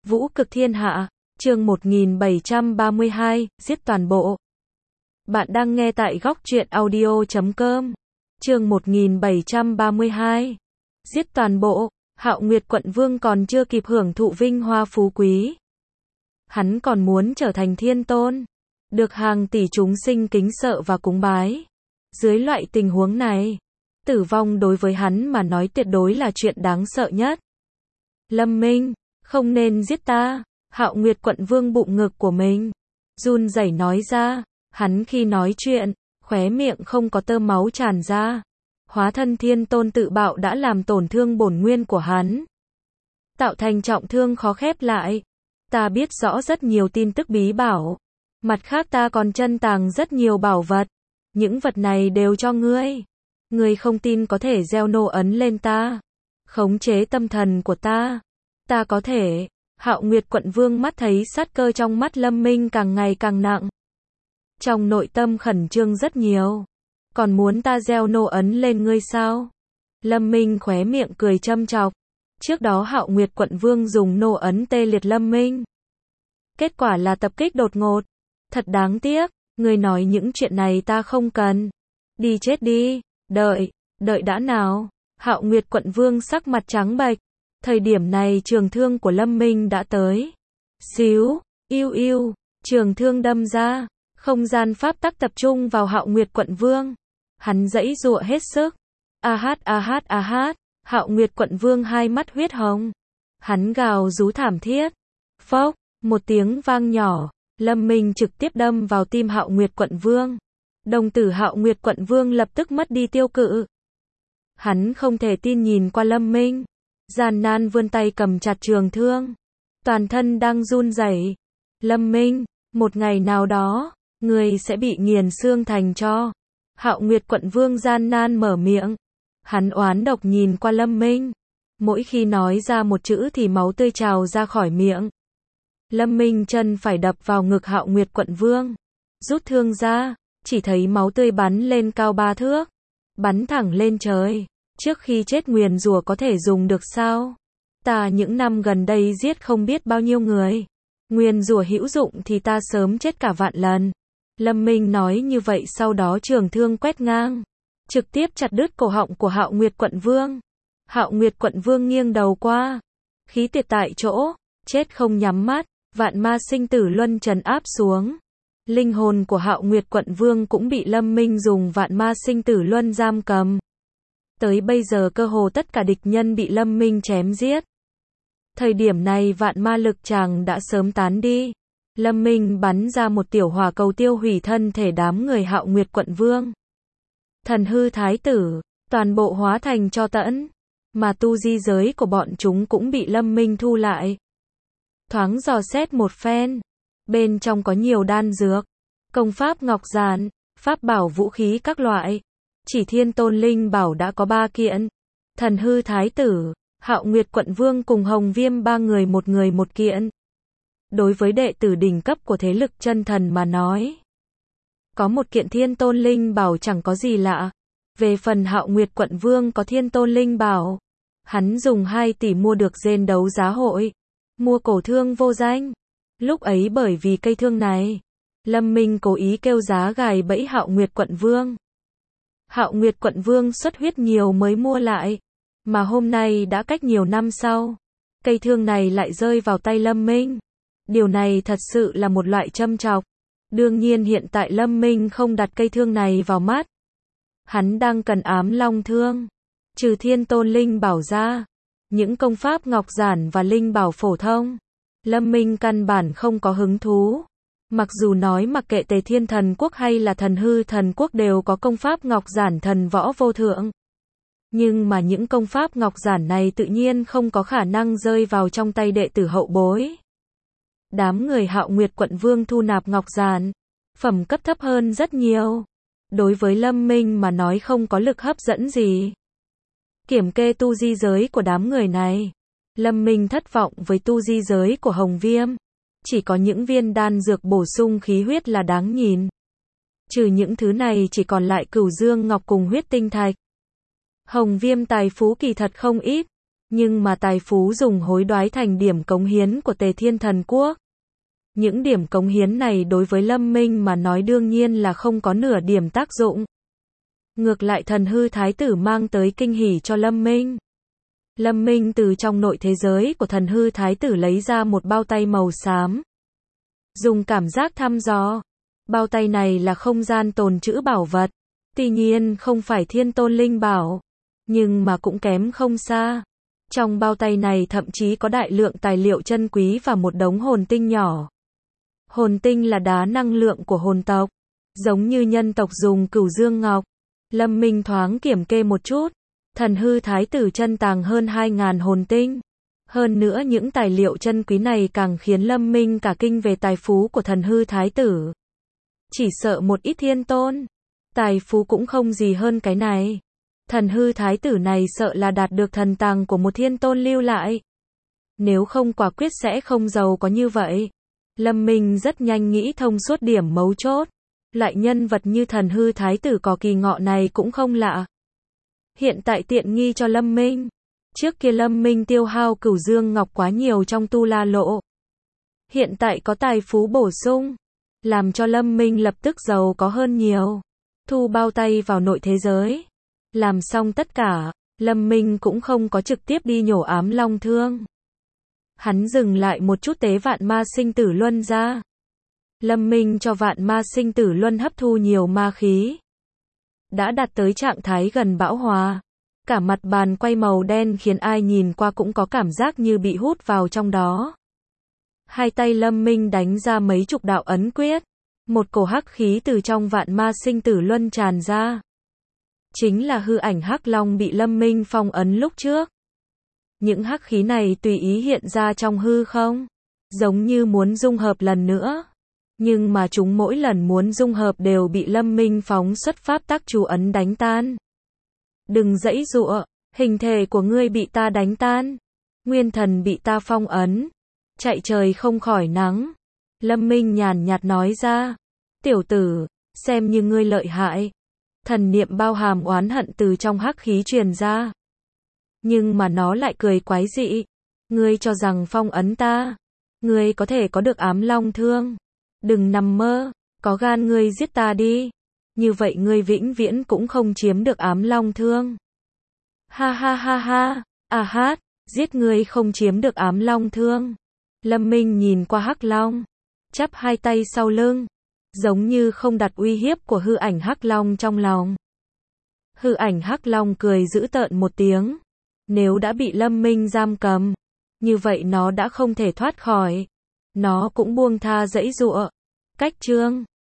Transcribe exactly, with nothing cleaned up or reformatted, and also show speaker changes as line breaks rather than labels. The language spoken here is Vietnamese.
Vũ cực thiên hạ, chương một nghìn bảy trăm ba mươi hai, giết toàn bộ. Bạn đang nghe tại góc truyện audio chấm com. Chương một nghìn bảy trăm ba mươi hai. Giết toàn bộ. Hạo Nguyệt quận vương còn chưa kịp hưởng thụ vinh hoa phú quý. Hắn còn muốn trở thành thiên tôn, được hàng tỷ chúng sinh kính sợ và cúng bái. Dưới loại tình huống này, tử vong đối với hắn mà nói tuyệt đối là chuyện đáng sợ nhất. Lâm Minh, không nên giết ta. Hạo Nguyệt quận vương bụng ngực của mình run rẩy nói ra. Hắn khi nói chuyện, khóe miệng không có tơ máu tràn ra. Hóa thân thiên tôn tự bạo đã làm tổn thương bổn nguyên của hắn, tạo thành trọng thương khó khép lại. Ta biết rõ rất nhiều tin tức bí bảo. Mặt khác ta còn chân tàng rất nhiều bảo vật. Những vật này đều cho ngươi. Ngươi không tin có thể gieo nô ấn lên ta, khống chế tâm thần của ta. Ta có thể. Hạo Nguyệt quận vương mắt thấy sát cơ trong mắt Lâm Minh càng ngày càng nặng. Trong nội tâm khẩn trương rất nhiều. Còn muốn ta gieo nô ấn lên ngươi sao? Lâm Minh khóe miệng cười châm chọc. Trước đó Hạo Nguyệt quận vương dùng nô ấn tê liệt Lâm Minh. Kết quả là tập kích đột ngột. Thật đáng tiếc, ngươi nói những chuyện này ta không cần. Đi chết đi, đợi, đợi đã nào. Hạo Nguyệt quận vương sắc mặt trắng bệch. Thời điểm này trường thương của Lâm Minh đã tới. Xíu, yêu yêu, trường thương đâm ra. Không gian pháp tắc tập trung vào Hạo Nguyệt quận vương. Hắn giãy giụa hết sức. A hát a hát a hát. Hạo Nguyệt quận vương hai mắt huyết hồng. Hắn gào rú thảm thiết. Phốc, một tiếng vang nhỏ. Lâm Minh trực tiếp đâm vào tim Hạo Nguyệt quận vương. Đồng tử Hạo Nguyệt quận vương lập tức mất đi tiêu cự. Hắn không thể tin nhìn qua Lâm Minh. Gian nan vươn tay cầm chặt trường thương. Toàn thân đang run rẩy. Lâm Minh, một ngày nào đó, người sẽ bị nghiền xương thành tro. Hạo Nguyệt quận vương gian nan mở miệng. Hắn oán độc nhìn qua Lâm Minh. Mỗi khi nói ra một chữ thì máu tươi trào ra khỏi miệng. Lâm Minh chân phải đập vào ngực Hạo Nguyệt quận vương. Rút thương ra, chỉ thấy máu tươi bắn lên cao ba thước. Bắn thẳng lên trời. Trước khi chết nguyền rủa có thể dùng được sao? Ta những năm gần đây giết không biết bao nhiêu người. Nguyền rủa hữu dụng thì ta sớm chết cả vạn lần. Lâm Minh nói như vậy sau đó trường thương quét ngang. Trực tiếp chặt đứt cổ họng của Hạo Nguyệt quận vương. Hạo Nguyệt quận vương nghiêng đầu qua. Khí tiệt tại chỗ, chết không nhắm mắt. Vạn ma sinh tử luân trấn áp xuống. Linh hồn của Hạo Nguyệt quận vương cũng bị Lâm Minh dùng vạn ma sinh tử luân giam cầm. Tới bây giờ cơ hồ tất cả địch nhân bị Lâm Minh chém giết. Thời điểm này vạn ma lực chàng đã sớm tán đi. Lâm Minh bắn ra một tiểu hỏa cầu tiêu hủy thân thể đám người Hạo Nguyệt quận vương. Thần hư thái tử, toàn bộ hóa thành tro tẫn. Mà tu di giới của bọn chúng cũng bị Lâm Minh thu lại. Thoáng dò xét một phen. Bên trong có nhiều đan dược, công pháp ngọc giản, pháp bảo vũ khí các loại. Chỉ thiên tôn linh bảo đã có ba kiện. Thần hư thái tử, Hạo Nguyệt quận vương cùng Hồng Viêm ba người một người một kiện. Đối với đệ tử đỉnh cấp của thế lực chân thần mà nói, có một kiện thiên tôn linh bảo chẳng có gì lạ. Về phần Hạo Nguyệt quận vương có thiên tôn linh bảo, hắn dùng hai tỷ mua được trên đấu giá hội, mua cổ thương vô danh. Lúc ấy bởi vì cây thương này, Lâm Minh cố ý kêu giá gài bẫy Hạo Nguyệt quận vương. Hạo Nguyệt quận vương xuất huyết nhiều mới mua lại, mà hôm nay đã cách nhiều năm sau, cây thương này lại rơi vào tay Lâm Minh. Điều này thật sự là một loại châm chọc. Đương nhiên hiện tại Lâm Minh không đặt cây thương này vào mắt. Hắn đang cần ám long thương. Trừ thiên tôn linh bảo ra, những công pháp ngọc giản và linh bảo phổ thông, Lâm Minh căn bản không có hứng thú. Mặc dù nói mặc kệ Tề Thiên Thần Quốc hay là Thần Hư Thần Quốc đều có công pháp ngọc giản thần võ vô thượng. Nhưng mà những công pháp ngọc giản này tự nhiên không có khả năng rơi vào trong tay đệ tử hậu bối. Đám người Hạo Nguyệt quận vương thu nạp ngọc giản, phẩm cấp thấp hơn rất nhiều. Đối với Lâm Minh mà nói không có lực hấp dẫn gì. Kiểm kê tu di giới của đám người này, Lâm Minh thất vọng với tu di giới của Hồng Viêm. Chỉ có những viên đan dược bổ sung khí huyết là đáng nhìn. Trừ những thứ này chỉ còn lại cửu dương ngọc cùng huyết tinh thạch. Hồng Viêm tài phú kỳ thật không ít. Nhưng mà tài phú dùng hối đoái thành điểm cống hiến của Tề Thiên Thần Quốc. Những điểm cống hiến này đối với Lâm Minh mà nói đương nhiên là không có nửa điểm tác dụng. Ngược lại thần hư thái tử mang tới kinh hỉ cho Lâm Minh. Lâm Minh từ trong nội thế giới của thần hư thái tử lấy ra một bao tay màu xám. Dùng cảm giác thăm dò. Bao tay này là không gian tồn trữ bảo vật. Tuy nhiên không phải thiên tôn linh bảo. Nhưng mà cũng kém không xa. Trong bao tay này thậm chí có đại lượng tài liệu chân quý và một đống hồn tinh nhỏ. Hồn tinh là đá năng lượng của hồn tộc. Giống như nhân tộc dùng cửu dương ngọc. Lâm Minh thoáng kiểm kê một chút. Thần hư thái tử chân tàng hơn hai nghìn hồn tinh. Hơn nữa những tài liệu chân quý này càng khiến Lâm Minh cả kinh về tài phú của thần hư thái tử. Chỉ sợ một ít thiên tôn. Tài phú cũng không gì hơn cái này. Thần hư thái tử này sợ là đạt được thần tàng của một thiên tôn lưu lại. Nếu không quả quyết sẽ không giàu có như vậy. Lâm Minh rất nhanh nghĩ thông suốt điểm mấu chốt. Lại nhân vật như thần hư thái tử có kỳ ngọ này cũng không lạ. Hiện tại tiện nghi cho Lâm Minh. Trước kia Lâm Minh tiêu hao cửu dương ngọc quá nhiều trong tu la lộ. Hiện tại có tài phú bổ sung. Làm cho Lâm Minh lập tức giàu có hơn nhiều. Thu bao tay vào nội thế giới. Làm xong tất cả, Lâm Minh cũng không có trực tiếp đi nhổ ám long thương. Hắn dừng lại một chút tế vạn ma sinh tử luân ra. Lâm Minh cho vạn ma sinh tử luân hấp thu nhiều ma khí. Đã đạt tới trạng thái gần bão hòa. Cả mặt bàn quay màu đen khiến ai nhìn qua cũng có cảm giác như bị hút vào trong đó. Hai tay Lâm Minh đánh ra mấy chục đạo ấn quyết. Một cổ hắc khí từ trong vạn ma sinh tử luân tràn ra. Chính là hư ảnh hắc long bị Lâm Minh phong ấn lúc trước. Những hắc khí này tùy ý hiện ra trong hư không. Giống như muốn dung hợp lần nữa. Nhưng mà chúng mỗi lần muốn dung hợp đều bị Lâm Minh phóng xuất pháp tắc chú ấn đánh tan. Đừng giãy giụa, hình thể của ngươi bị ta đánh tan. Nguyên thần bị ta phong ấn. Chạy trời không khỏi nắng. Lâm Minh nhàn nhạt nói ra. Tiểu tử, xem như ngươi lợi hại. Thần niệm bao hàm oán hận từ trong hắc khí truyền ra. Nhưng mà nó lại cười quái dị. Ngươi cho rằng phong ấn ta. Ngươi có thể có được ám long thương. Đừng nằm mơ, có gan ngươi giết ta đi. Như vậy ngươi vĩnh viễn cũng không chiếm được ám long thương. Ha ha ha ha, à hát, giết ngươi không chiếm được ám long thương. Lâm Minh nhìn qua hắc long, chắp hai tay sau lưng, giống như không đặt uy hiếp của hư ảnh hắc long trong lòng. Hư ảnh hắc long cười dữ tợn một tiếng. Nếu đã bị Lâm Minh giam cầm, như vậy nó đã không thể thoát khỏi. Nó cũng buông tha giãy giụa. Cách chương